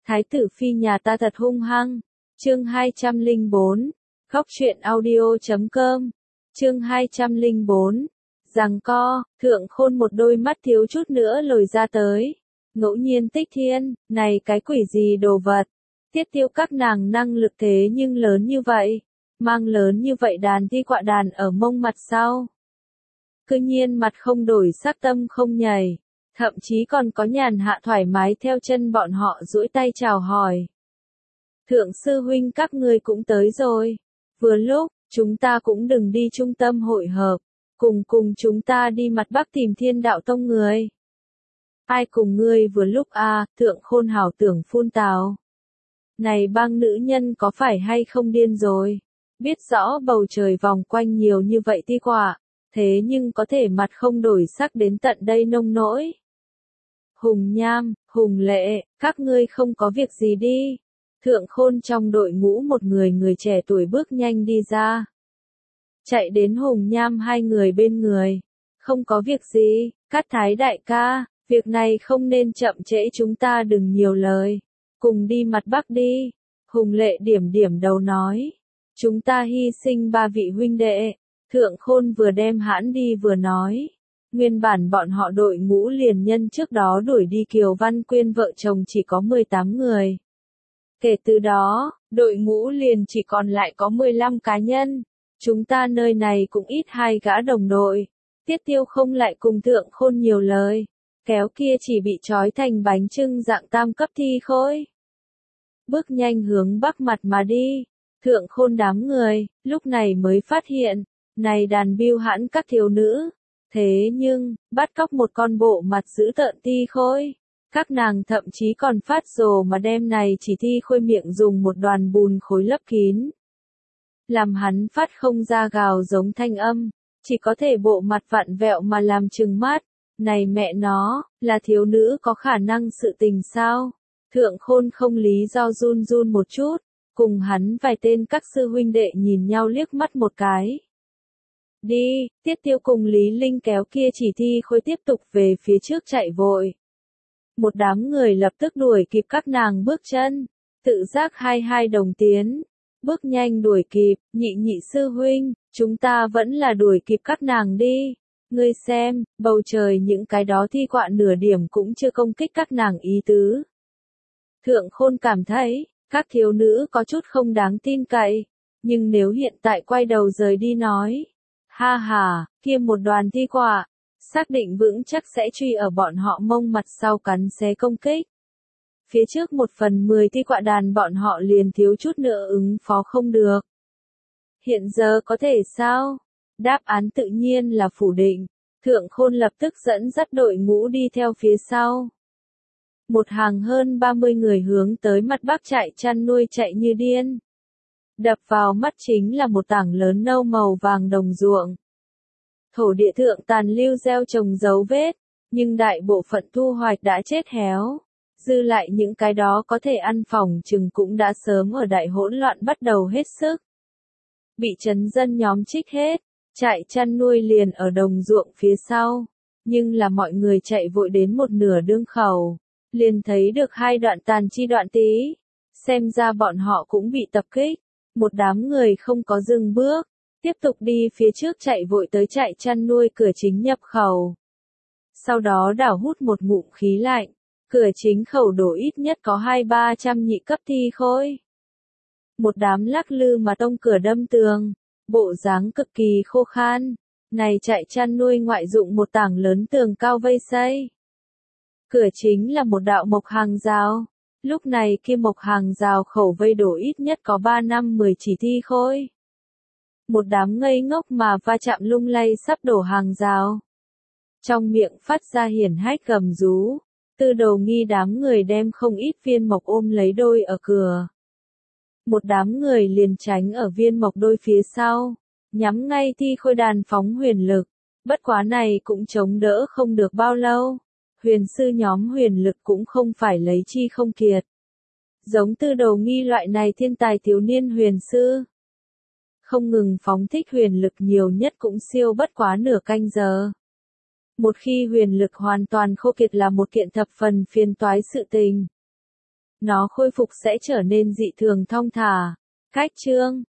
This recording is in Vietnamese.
Thái tử phi nhà ta thật hung hăng. Chương 204. Khóc chuyện audio.com. Chương 204. Giằng co, Thượng Khôn một đôi mắt thiếu chút nữa lồi ra tới. Ngẫu nhiên Tích Thiên, này cái quỷ gì đồ vật. Tiết Tiêu các nàng năng lực thế nhưng lớn như vậy, mang lớn như vậy đàn ti quạ đàn ở mông mặt sau. Cư nhiên mặt không đổi sắc tâm không nhảy, thậm chí còn có nhàn hạ thoải mái theo chân bọn họ duỗi tay chào hỏi. Thượng sư huynh các ngươi cũng tới rồi. Vừa lúc, chúng ta cũng đừng đi trung tâm hội hợp, cùng chúng ta đi mặt Bắc tìm Thiên Đạo Tông người. Ai cùng ngươi vừa lúc à, Thượng Khôn hảo tưởng phun tào. Này bang nữ nhân có phải hay không điên rồi? Biết rõ bầu trời vòng quanh nhiều như vậy ti quạ, thế nhưng có thể mặt không đổi sắc đến tận đây nông nỗi. Hùng Nham, Hùng Lệ, các ngươi không có việc gì đi. Thượng Khôn trong đội ngũ một người trẻ tuổi bước nhanh đi ra. Chạy đến Hùng Nham hai người bên người. Không có việc gì, Cát Thái đại ca, việc này không nên chậm trễ, chúng ta đừng nhiều lời. Cùng đi mặt Bắc đi. Hùng Lệ điểm đầu nói. Chúng ta hy sinh 3 vị huynh đệ. Thượng Khôn vừa đem hãn đi vừa nói. Nguyên bản bọn họ đội ngũ liền nhân trước đó đuổi đi Kiều Văn Quyên vợ chồng chỉ có 18 người. Kể từ đó, đội ngũ liền chỉ còn lại có 15 cá nhân. Chúng ta nơi này cũng ít 2 gã đồng đội. Tiết Tiêu không lại cùng Thượng Khôn nhiều lời. Kéo kia chỉ bị trói thành bánh chưng dạng tam cấp thi khôi. Bước nhanh hướng Bắc mặt mà đi. Thượng Khôn đám người, lúc này mới phát hiện, này đàn biêu hãn các thiếu nữ. Thế nhưng, bắt cóc một con bộ mặt dữ tợn ti khôi. Các nàng thậm chí còn phát rồ mà đem này chỉ thi khôi miệng dùng một đoàn bùn khối lấp kín. Làm hắn phát không ra gào giống thanh âm, chỉ có thể bộ mặt vặn vẹo mà làm trừng mắt. Này mẹ nó, là thiếu nữ có khả năng sự tình sao? Thượng Khôn không lý do run một chút, cùng hắn vài tên các sư huynh đệ nhìn nhau liếc mắt một cái. Đi, Tiết Tiêu cùng Lý Linh kéo kia chỉ thi khôi tiếp tục về phía trước chạy vội. Một đám người lập tức đuổi kịp các nàng bước chân, tự giác hai đồng tiến, bước nhanh đuổi kịp, nhị sư huynh, chúng ta vẫn là đuổi kịp các nàng đi. Ngươi xem, bầu trời những cái đó thi quạ nửa điểm cũng chưa công kích các nàng ý tứ. Thượng Khôn cảm thấy, các thiếu nữ có chút không đáng tin cậy, nhưng nếu hiện tại quay đầu rời đi nói, ha ha, kia một đoàn thi quạ, xác định vững chắc sẽ truy ở bọn họ mông mặt sau cắn xé công kích. Phía trước 1/10 thi quạ đàn bọn họ liền thiếu chút nữa ứng phó không được. Hiện giờ có thể sao? Đáp án tự nhiên là phủ định. Thượng Khôn lập tức dẫn dắt đội ngũ đi theo phía sau. Một hàng hơn 30 người hướng tới mặt Bắc trại chăn nuôi chạy như điên. Đập vào mắt chính là một tảng lớn nâu màu vàng đồng ruộng. Thổ địa thượng tàn lưu gieo trồng dấu vết, nhưng đại bộ phận thu hoạch đã chết héo. Dư lại những cái đó có thể ăn phòng chừng cũng đã sớm ở đại hỗn loạn bắt đầu hết sức. Bị trấn dân nhóm trích hết, trại chăn nuôi liền ở đồng ruộng phía sau. Nhưng là mọi người chạy vội đến một nửa đương khẩu, liền thấy được 2 đoạn tàn chi đoạn tí. Xem ra bọn họ cũng bị tập kích. Một đám người không có dừng bước, tiếp tục đi phía trước chạy vội tới trại chăn nuôi cửa chính nhập khẩu. Sau đó đảo hút một ngụm khí lạnh, cửa chính khẩu đổ ít nhất có 200-300 nhị cấp thi khôi. Một đám lắc lư mà tông cửa đâm tường, bộ dáng cực kỳ khô khan. Này trại chăn nuôi ngoại dụng một tảng lớn tường cao vây xây. Cửa chính là một đạo mộc hàng rào. Lúc này kia mộc hàng rào khẩu vây đổ ít nhất có 3-5-10 chỉ thi khôi. Một đám ngây ngốc mà va chạm lung lay sắp đổ hàng rào. Trong miệng phát ra hiển hách gầm rú. Tư Đồ Nghi đám người đem không ít viên mộc ôm lấy đôi ở cửa. Một đám người liền tránh ở viên mộc đôi phía sau, nhắm ngay thi khôi đàn phóng huyền lực. Bất quá này cũng chống đỡ không được bao lâu. Huyền sư nhóm huyền lực cũng không phải lấy chi không kiệt. Giống Tư Đồ Nghi loại này thiên tài thiếu niên huyền sư. Không ngừng phóng thích huyền lực nhiều nhất cũng siêu bất quá nửa canh giờ. Một khi huyền lực hoàn toàn khô kiệt là một kiện thập phần phiền toái sự tình. nó khôi phục sẽ trở nên dị thường thong thả. Cách chương